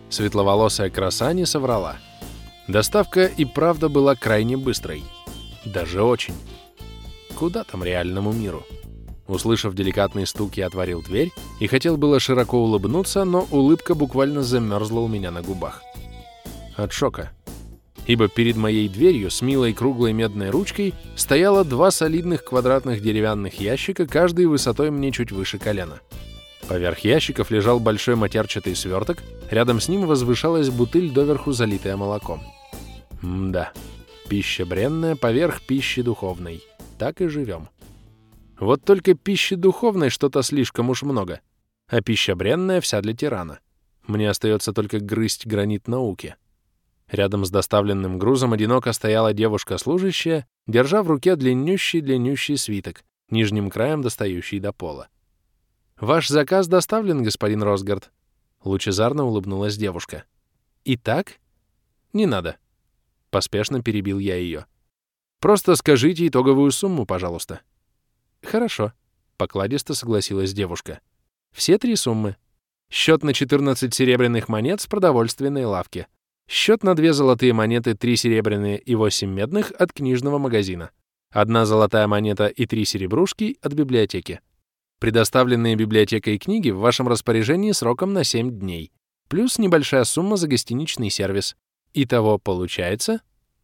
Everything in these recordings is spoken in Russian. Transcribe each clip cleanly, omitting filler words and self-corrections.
Светловолосая краса не соврала. Доставка и правда была крайне быстрой. Даже очень. Куда там реальному миру? Услышав деликатный стук, я отворил дверь и хотел было широко улыбнуться, но улыбка буквально замерзла у меня на губах. От шока. Ибо перед моей дверью с милой круглой медной ручкой стояло 2 солидных квадратных деревянных ящика, каждый высотой мне чуть выше колена. Поверх ящиков лежал большой матерчатый сверток, рядом с ним возвышалась бутыль, доверху залитая молоком. Мда, пища бренная поверх пищи духовной. Так и живем. Вот только пищи духовной что-то слишком уж много, а пища бренная вся для тирана. Мне остается только грызть гранит науки. Рядом с доставленным грузом одиноко стояла девушка-служащая, держа в руке длиннющий свиток, нижним краем достающий до пола. «Ваш заказ доставлен, господин Росгард», — лучезарно улыбнулась девушка. «Итак?» «Не надо», — поспешно перебил я ее. «Просто скажите итоговую сумму, пожалуйста». «Хорошо», — покладисто согласилась девушка. «Все 3 суммы. Счет на 14 серебряных монет с продовольственной лавки. Счет на 2 золотые монеты, 3 серебряные и 8 медных от книжного магазина. 1 золотая монета и 3 серебрушки от библиотеки. Предоставленные библиотекой книги в вашем распоряжении сроком на 7 дней. Плюс небольшая сумма за гостиничный сервис. Итого получается...»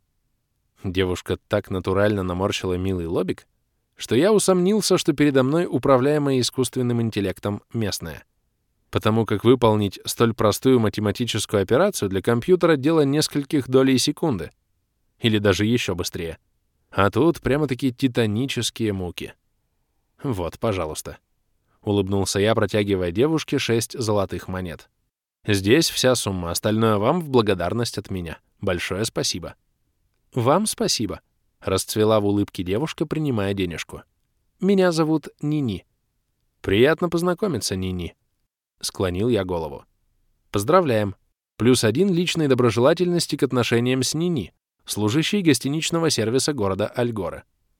Девушка так натурально наморщила милый лобик, что я усомнился, что передо мной управляемая искусственным интеллектом местная. Потому как выполнить столь простую математическую операцию для компьютера дело нескольких долей секунды. Или даже еще быстрее. А тут прямо-таки титанические муки. Вот, пожалуйста. Улыбнулся я, протягивая девушке 6 золотых монет. Здесь вся сумма, остальное вам в благодарность от меня. Большое спасибо. Вам спасибо. Расцвела в улыбке девушка, принимая денежку. Меня зовут Нини. Приятно познакомиться, Нини. Склонил я голову. Поздравляем. +1 личной доброжелательности к отношениям с Нини, служащей гостиничного сервиса города Альгора.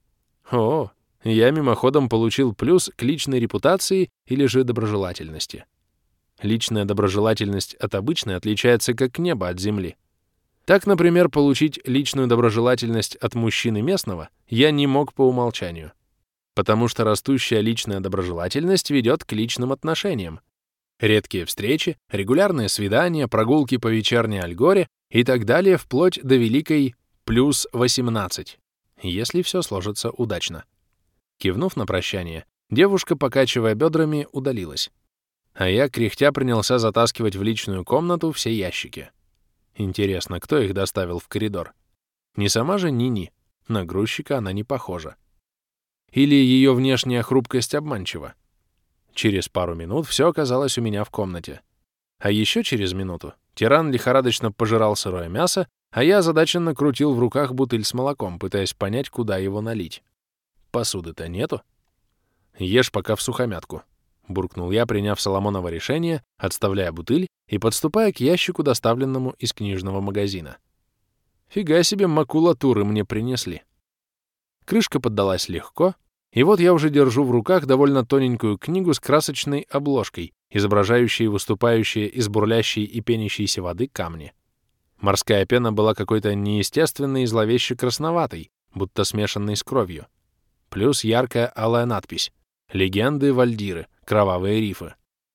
О, я мимоходом получил плюс к личной репутации или же доброжелательности. Личная доброжелательность от обычной отличается как небо от земли. Так, например, получить личную доброжелательность от мужчины местного я не мог по умолчанию, потому что растущая личная доброжелательность ведет к личным отношениям. Редкие встречи, регулярные свидания, прогулки по вечерней Альгоре и так далее вплоть до великой +18, если все сложится удачно. Кивнув на прощание, девушка, покачивая бедрами, удалилась. А я, кряхтя, принялся затаскивать в личную комнату все ящики. Интересно, кто их доставил в коридор? Не сама же Нини, на грузчика она не похожа. Или ее внешняя хрупкость обманчива? Через пару минут все оказалось у меня в комнате. А еще через минуту тиран лихорадочно пожирал сырое мясо, а я озадаченно крутил в руках бутыль с молоком, пытаясь понять, куда его налить. Посуды-то нету. «Ешь пока всухомятку», — буркнул я, приняв Соломоново решение, отставляя бутыль и подступая к ящику, доставленному из книжного магазина. Фига себе макулатуры мне принесли. Крышка поддалась легко, и вот я уже держу в руках довольно тоненькую книгу с красочной обложкой, изображающей выступающие из бурлящей и пенящейся воды камни. Морская пена была какой-то неестественной и зловеще красноватой, будто смешанной с кровью. Плюс яркая алая надпись «Легенды Вальдиры. Кровавые рифы».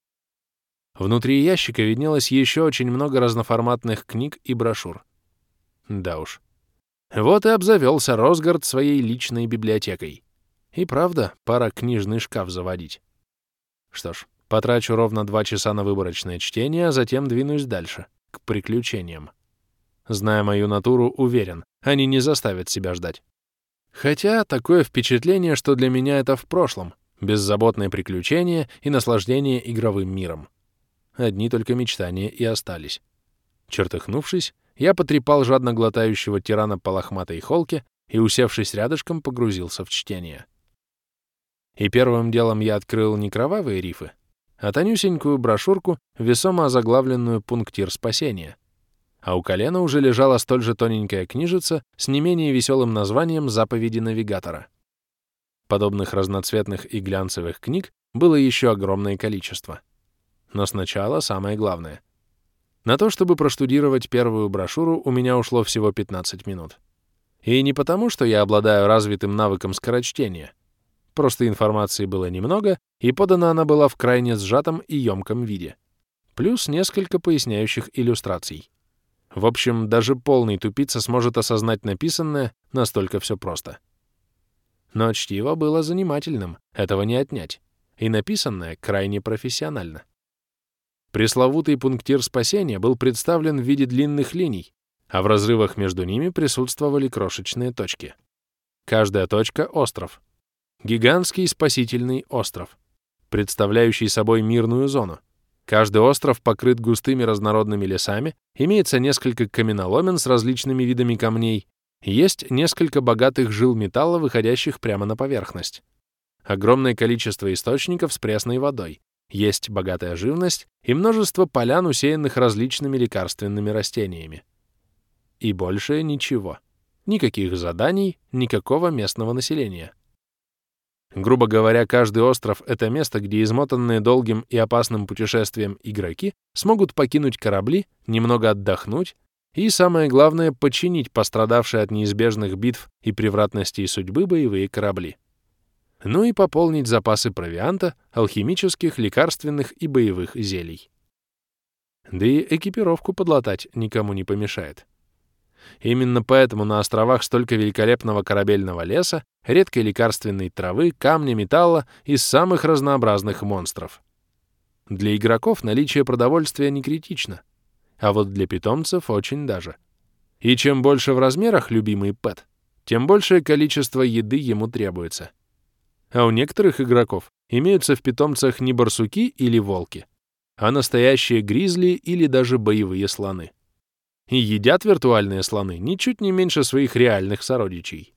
Внутри ящика виднелось еще очень много разноформатных книг и брошюр. Да уж. Вот и обзавелся Росгард своей личной библиотекой. И правда, пора книжный шкаф заводить. Что ж, потрачу ровно 2 часа на выборочное чтение, а затем двинусь дальше, к приключениям. Зная мою натуру, уверен, они не заставят себя ждать. Хотя такое впечатление, что для меня это в прошлом, беззаботное приключение и наслаждение игровым миром. Одни только мечтания и остались. Чертыхнувшись, я потрепал жадно глотающего тирана по лохматой холке и, усевшись рядышком, погрузился в чтение. И первым делом я открыл не кровавые рифы, а тонюсенькую брошюрку, весомо озаглавленную «Пунктир спасения». А у колена уже лежала столь же тоненькая книжица с не менее веселым названием «Заповеди навигатора». Подобных разноцветных и глянцевых книг было еще огромное количество. Но сначала самое главное. На то, чтобы проштудировать первую брошюру, у меня ушло всего 15 минут. И не потому, что я обладаю развитым навыком скорочтения. Просто информации было немного, и подана она была в крайне сжатом и ёмком виде. Плюс несколько поясняющих иллюстраций. В общем, даже полный тупица сможет осознать написанное, настолько все просто. Но чтиво было занимательным, этого не отнять. И написанное крайне профессионально. Пресловутый пунктир спасения был представлен в виде длинных линий, а в разрывах между ними присутствовали крошечные точки. Каждая точка — остров. Гигантский спасительный остров, представляющий собой мирную зону. Каждый остров покрыт густыми разнородными лесами, имеется несколько каменоломен с различными видами камней, есть несколько богатых жил металла, выходящих прямо на поверхность. Огромное количество источников с пресной водой, есть богатая живность и множество полян, усеянных различными лекарственными растениями. И больше ничего. Никаких заданий, никакого местного населения. Грубо говоря, каждый остров — это место, где измотанные долгим и опасным путешествием игроки смогут покинуть корабли, немного отдохнуть и, самое главное, починить пострадавшие от неизбежных битв и превратностей судьбы боевые корабли. Ну и пополнить запасы провианта, алхимических, лекарственных и боевых зелий. Да и экипировку подлатать никому не помешает. Именно поэтому на островах столько великолепного корабельного леса, редкой лекарственной травы, камня, металла и самых разнообразных монстров. Для игроков наличие продовольствия не критично, а вот для питомцев очень даже. И чем больше в размерах любимый пэт, тем большее количество еды ему требуется. А у некоторых игроков имеются в питомцах не барсуки или волки, а настоящие гризли или даже боевые слоны. И едят виртуальные слоны ничуть не меньше своих реальных сородичей.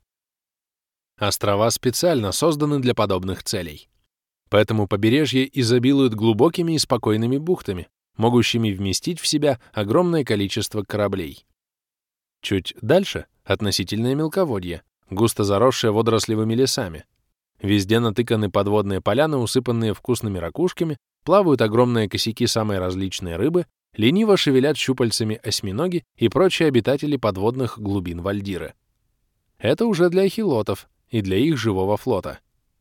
Острова специально созданы для подобных целей. Поэтому побережье изобилует глубокими и спокойными бухтами, могущими вместить в себя огромное количество кораблей. Чуть дальше — относительное мелководье, густо заросшее водорослевыми лесами. Везде натыканы подводные поляны, усыпанные вкусными ракушками, плавают огромные косяки самой различной рыбы, лениво шевелят щупальцами осьминоги и прочие обитатели подводных глубин Вальдиры. Это уже для эхилотов и для их живого флота.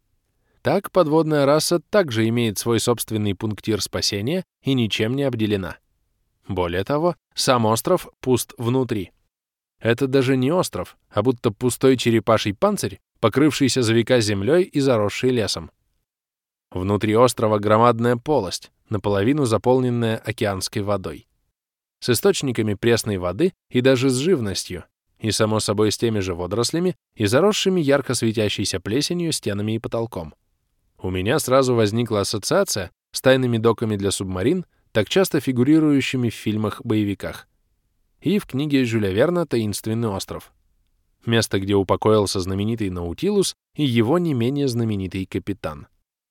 Так подводная раса также имеет свой собственный пунктир спасения и ничем не обделена. Более того, сам остров пуст внутри. Это даже не остров, а будто пустой черепаший панцирь, покрывшийся за века землей и заросший лесом. Внутри острова громадная полость, наполовину заполненная океанской водой. С источниками пресной воды и даже с живностью, и, само собой, с теми же водорослями и заросшими ярко светящейся плесенью стенами и потолком. У меня сразу возникла ассоциация с тайными доками для субмарин, так часто фигурирующими в фильмах-боевиках. И в книге Жюля Верна «Таинственный остров». Место, где упокоился знаменитый Наутилус и его не менее знаменитый капитан.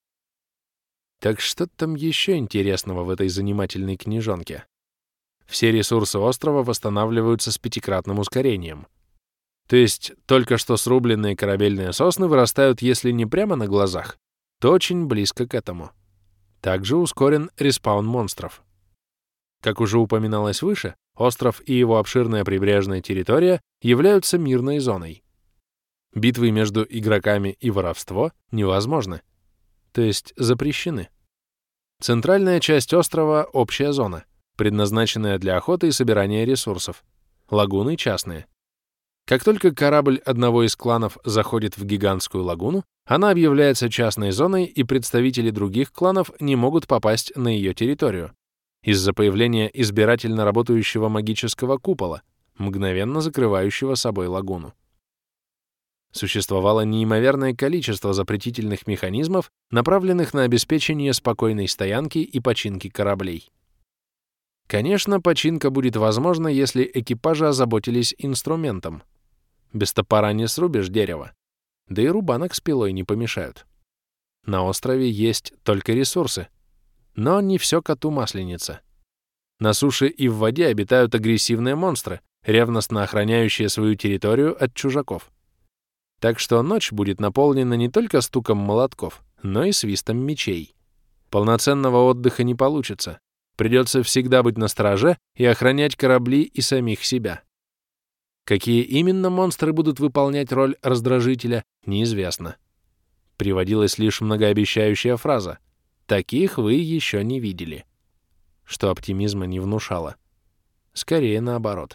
Так что там еще интересного в этой занимательной книжонке? Все ресурсы острова восстанавливаются с 5-кратным ускорением. То есть только что срубленные корабельные сосны вырастают, если не прямо на глазах, то очень близко к этому. Также ускорен респаун монстров. Как уже упоминалось выше, остров и его обширная прибрежная территория являются мирной зоной. Битвы между игроками и воровство невозможны, то есть запрещены. Центральная часть острова — общая зона, предназначенная для охоты и собирания ресурсов. Лагуны частные. Как только корабль одного из кланов заходит в гигантскую лагуну, она объявляется частной зоной, и представители других кланов не могут попасть на ее территорию из-за появления избирательно работающего магического купола, мгновенно закрывающего собой лагуну. Существовало неимоверное количество запретительных механизмов, направленных на обеспечение спокойной стоянки и починки кораблей. Конечно, починка будет возможна, если экипажи озаботились инструментом. Без топора не срубишь дерево, да и рубанок с пилой не помешают. На острове есть только ресурсы, но не все коту масленица. На суше и в воде обитают агрессивные монстры, ревностно охраняющие свою территорию от чужаков. Так что ночь будет наполнена не только стуком молотков, но и свистом мечей. Полноценного отдыха не получится. Придется всегда быть настороже и охранять корабли и самих себя. Какие именно монстры будут выполнять роль раздражителя, неизвестно. Приводилась лишь многообещающая фраза «таких вы еще не видели», что оптимизма не внушало. Скорее наоборот.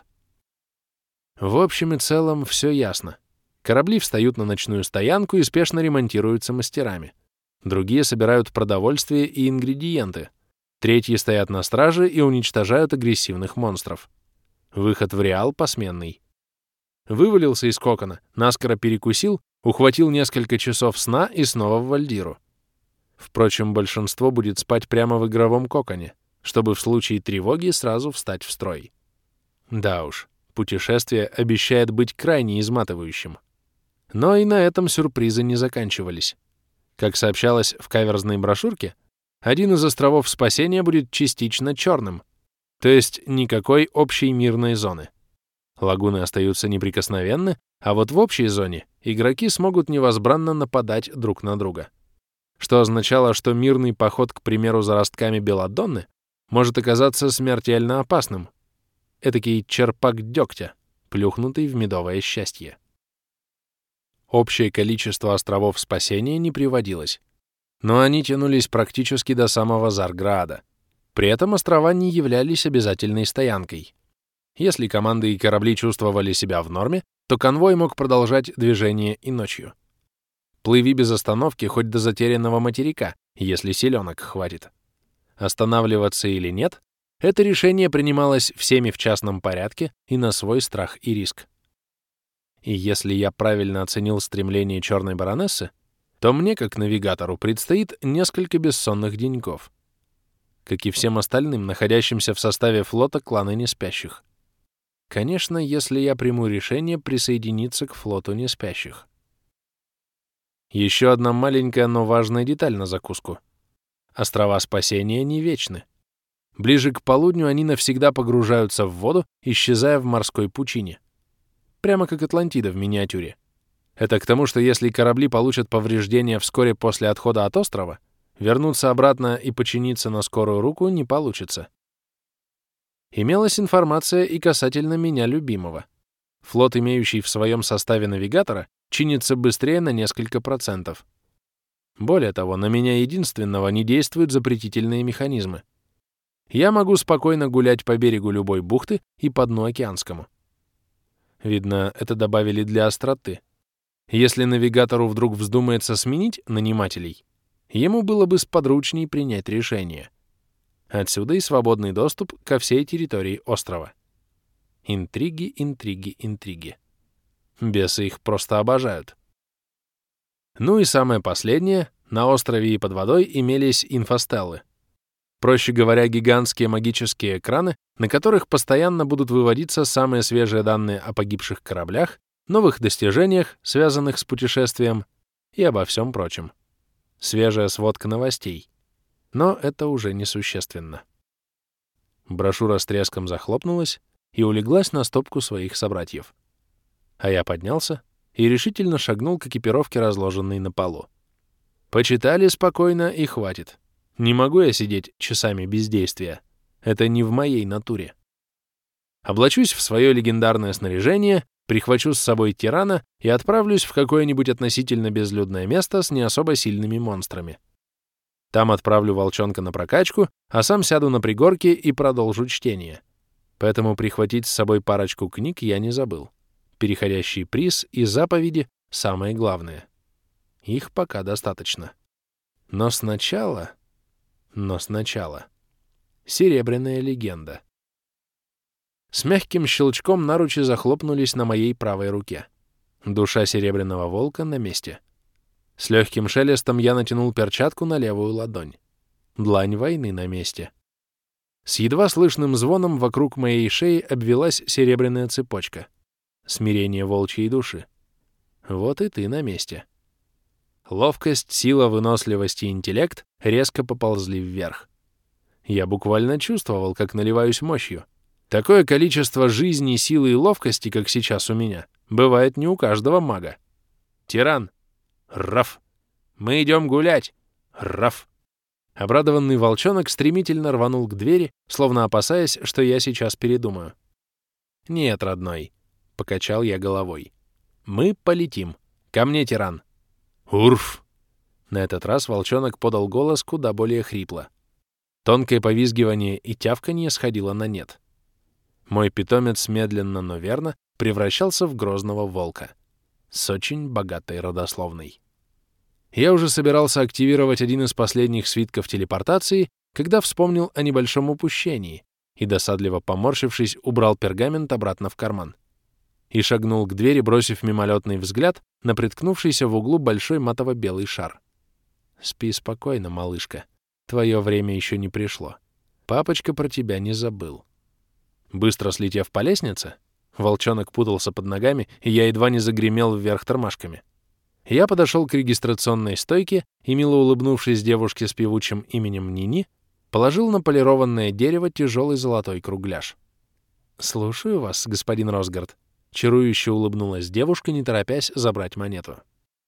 В общем и целом все ясно. Корабли встают на ночную стоянку и спешно ремонтируются мастерами. Другие собирают продовольствие и ингредиенты. Третьи стоят на страже и уничтожают агрессивных монстров. Выход в Реал посменный. Вывалился из кокона, наскоро перекусил, ухватил несколько часов сна и снова в Вальдиру. Впрочем, большинство будет спать прямо в игровом коконе, чтобы в случае тревоги сразу встать в строй. Да уж, путешествие обещает быть крайне изматывающим. Но и на этом сюрпризы не заканчивались. Как сообщалось в каверзной брошюрке, один из островов спасения будет частично черным, то есть никакой общей мирной зоны. Лагуны остаются неприкосновенны, а вот в общей зоне игроки смогут невозбранно нападать друг на друга. Что означало, что мирный поход, к примеру, за ростками белладонны, может оказаться смертельно опасным. Этакий черпак дегтя, плюхнутый в медовое счастье. Общее количество островов спасения не приводилось, но они тянулись практически до самого Зарграда. При этом острова не являлись обязательной стоянкой. Если команды и корабли чувствовали себя в норме, то конвой мог продолжать движение и ночью. Плыви без остановки хоть до затерянного материка, если силёнок хватит. Останавливаться или нет, это решение принималось всеми в частном порядке и на свой страх и риск. И если я правильно оценил стремление черной баронессы, то мне, как навигатору, предстоит несколько бессонных деньков. Как и всем остальным, находящимся в составе флота клана неспящих. Конечно, если я приму решение присоединиться к флоту неспящих. Еще одна маленькая, но важная деталь на закуску. Острова спасения не вечны. Ближе к полудню они навсегда погружаются в воду, исчезая в морской пучине. Прямо как Атлантида в миниатюре. Это к тому, что если корабли получат повреждения вскоре после отхода от острова, вернуться обратно и починиться на скорую руку не получится. Имелась информация и касательно меня любимого. Флот, имеющий в своем составе навигатора, чинится быстрее на несколько процентов. Более того, на меня единственного не действуют запретительные механизмы. Я могу спокойно гулять по берегу любой бухты и по дну океанскому. Видно, это добавили для остроты. Если навигатору вдруг вздумается сменить нанимателей, ему было бы сподручней принять решение. Отсюда и свободный доступ ко всей территории острова. Интриги, интриги, интриги. Бесы их просто обожают. Ну и самое последнее, на острове и под водой имелись инфостеллы. Проще говоря, гигантские магические экраны, на которых постоянно будут выводиться самые свежие данные о погибших кораблях, новых достижениях, связанных с путешествием, и обо всем прочем. Свежая сводка новостей. Но это уже несущественно. Брошюра с треском захлопнулась и улеглась на стопку своих собратьев. А я поднялся и решительно шагнул к экипировке, разложенной на полу. Почитали спокойно и хватит. Не могу я сидеть часами без действия. Это не в моей натуре. Облачусь в свое легендарное снаряжение, прихвачу с собой тирана и отправлюсь в какое-нибудь относительно безлюдное место с не особо сильными монстрами. Там отправлю волчонка на прокачку, а сам сяду на пригорке и продолжу чтение. Поэтому прихватить с собой парочку книг я не забыл. Переходящий приз и заповеди — самое главное. Их пока достаточно. Но сначала... Серебряная легенда. С мягким щелчком наручи захлопнулись на моей правой руке. Душа серебряного волка на месте. С легким шелестом я натянул перчатку на левую ладонь. Длань войны на месте. С едва слышным звоном вокруг моей шеи обвелась серебряная цепочка. Смирение волчьей души. Вот и ты на месте. Ловкость, сила, выносливость и интеллект резко поползли вверх. Я буквально чувствовал, как наливаюсь мощью. Такое количество жизни, силы и ловкости, как сейчас у меня, бывает не у каждого мага. Тиран! Раф! Мы идем гулять! Раф! Обрадованный волчонок стремительно рванул к двери, словно опасаясь, что я сейчас передумаю. «Нет, родной», — покачал я головой. «Мы полетим. Ко мне, тиран». «Урф!» На этот раз волчонок подал голос куда более хрипло. Тонкое повизгивание и тявканье сходило на нет. Мой питомец медленно, но верно превращался в грозного волка с очень богатой родословной. Я уже собирался активировать один из последних свитков телепортации, когда вспомнил о небольшом упущении и, досадливо поморщившись, убрал пергамент обратно в карман и шагнул к двери, бросив мимолетный взгляд на приткнувшийся в углу большой матово-белый шар. «Спи спокойно, малышка. Твое время еще не пришло. Папочка про тебя не забыл». Быстро слетев по лестнице, волчонок путался под ногами, и я едва не загремел вверх тормашками. Я подошел к регистрационной стойке и, мило улыбнувшись девушке с певучим именем Нини, положил на полированное дерево тяжелый золотой кругляш. «Слушаю вас, господин Росгард», — чарующе улыбнулась девушка, не торопясь забрать монету.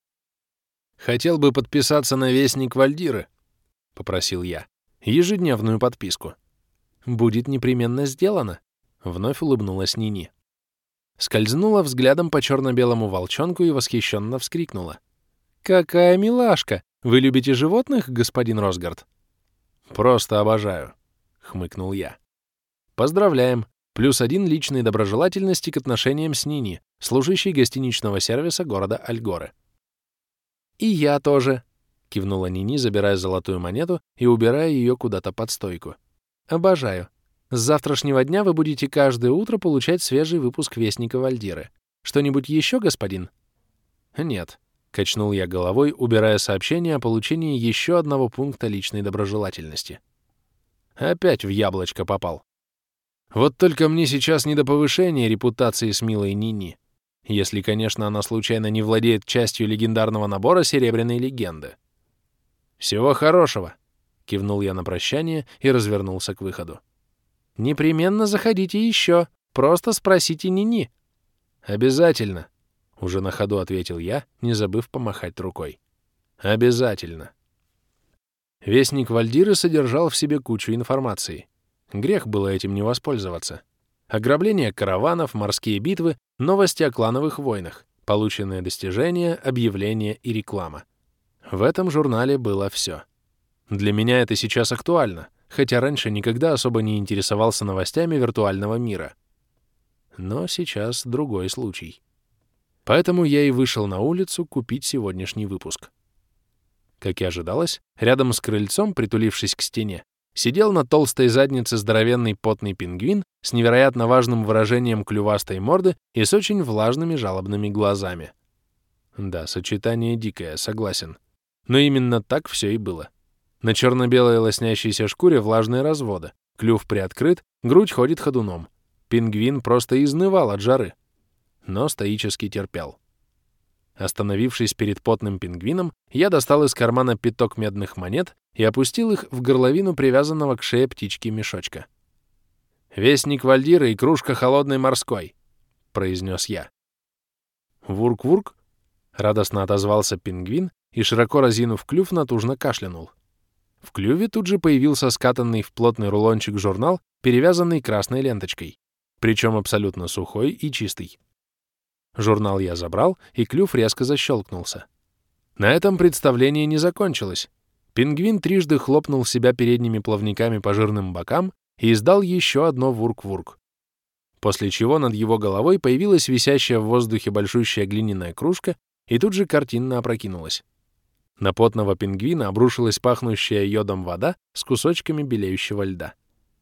«Хотел бы подписаться на Вестник Вальдиры», — попросил я. «Ежедневную подписку». «Будет непременно сделано», — вновь улыбнулась Нини. Скользнула взглядом по черно-белому волчонку и восхищенно вскрикнула. «Какая милашка! Вы любите животных, господин Росгард?» «Просто обожаю», — хмыкнул я. «Поздравляем! +1 личной доброжелательности к отношениям с Нини, служащей гостиничного сервиса города Альгоры». «И я тоже», — кивнула Нини, забирая золотую монету и убирая ее куда-то под стойку. «Обожаю. С завтрашнего дня вы будете каждое утро получать свежий выпуск Вестника Вальдиры. Что-нибудь еще, господин?» «Нет», — качнул я головой, убирая сообщение о получении еще одного пункта личной доброжелательности. Опять в яблочко попал. Вот только мне сейчас не до повышения репутации с милой Нини, если, конечно, она случайно не владеет частью легендарного набора Серебряной легенды. «Всего хорошего», — кивнул я на прощание и развернулся к выходу. «Непременно заходите еще. Просто спросите Нини». «Обязательно», — уже на ходу ответил я, не забыв помахать рукой. «Обязательно». Вестник Вальдиры содержал в себе кучу информации. Грех было этим не воспользоваться. Ограбление караванов, морские битвы, новости о клановых войнах, полученные достижения, объявления и реклама. В этом журнале было все. Для меня это сейчас актуально, хотя раньше никогда особо не интересовался новостями виртуального мира. Но сейчас другой случай. Поэтому я и вышел на улицу купить сегодняшний выпуск. Как и ожидалось, рядом с крыльцом, притулившись к стене, сидел на толстой заднице здоровенный потный пингвин с невероятно важным выражением клювастой морды и с очень влажными жалобными глазами. Да, сочетание дикое, согласен. Но именно так все и было. На черно-белой лоснящейся шкуре влажные разводы, клюв приоткрыт, грудь ходит ходуном. Пингвин просто изнывал от жары, но стоически терпел. Остановившись перед потным пингвином, я достал из кармана пяток медных монет и опустил их в горловину привязанного к шее птички мешочка. «Вестник Вальдиры и кружка холодной морской», — произнес я. «Вурк-вурк», — радостно отозвался пингвин и, широко разинув клюв, натужно кашлянул. В клюве тут же появился скатанный в плотный рулончик журнал, перевязанный красной ленточкой, причем абсолютно сухой и чистый. Журнал я забрал, и клюв резко защелкнулся. На этом представление не закончилось. Пингвин трижды хлопнул себя передними плавниками по жирным бокам и издал еще одно вурк-вурк. После чего над его головой появилась висящая в воздухе большущая глиняная кружка и тут же картинно опрокинулась. На потного пингвина обрушилась пахнущая йодом вода с кусочками белеющего льда.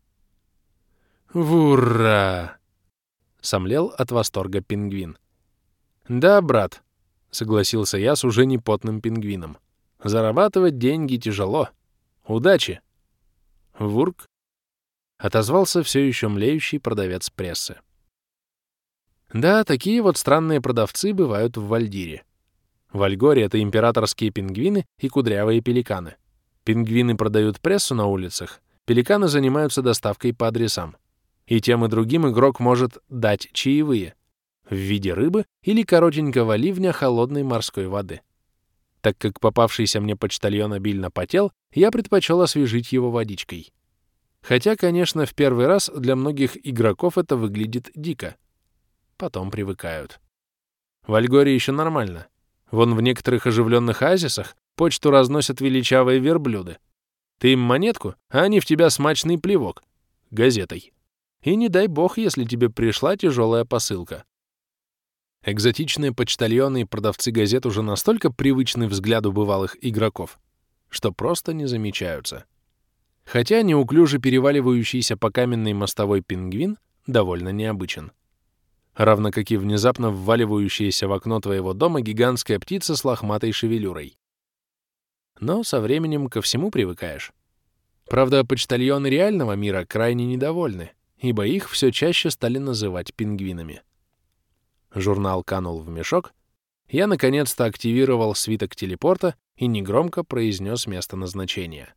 «Ура!» — сомлел от восторга пингвин. «Да, брат», — согласился я с уже не потным пингвином. «Зарабатывать деньги тяжело. Удачи!» «Вурк», — отозвался все еще млеющий продавец прессы. Да, такие вот странные продавцы бывают в Вальдире. В Альгоре это императорские пингвины и кудрявые пеликаны. Пингвины продают прессу на улицах, пеликаны занимаются доставкой по адресам. И тем и другим игрок может дать чаевые в виде рыбы или коротенького ливня холодной морской воды. Так как попавшийся мне почтальон обильно потел, я предпочел освежить его водичкой. Хотя, конечно, в первый раз для многих игроков это выглядит дико. Потом привыкают. В Альгоре еще нормально. Вон в некоторых оживленных оазисах почту разносят величавые верблюды. Ты им монетку, а они в тебя смачный плевок. Газетой. И не дай бог, если тебе пришла тяжелая посылка. Экзотичные почтальоны и продавцы газет уже настолько привычны взгляду бывалых игроков, что просто не замечаются. Хотя неуклюже переваливающийся по каменной мостовой пингвин довольно необычен. Равно как и внезапно вваливающаяся в окно твоего дома гигантская птица с лохматой шевелюрой. Но со временем ко всему привыкаешь. Правда, почтальоны реального мира крайне недовольны, ибо их все чаще стали называть пингвинами. Журнал канул в мешок, я наконец-то активировал свиток телепорта и негромко произнес место назначения.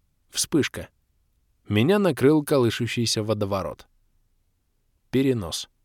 Вспышка. Меня накрыл колышущийся водоворот. Перенос.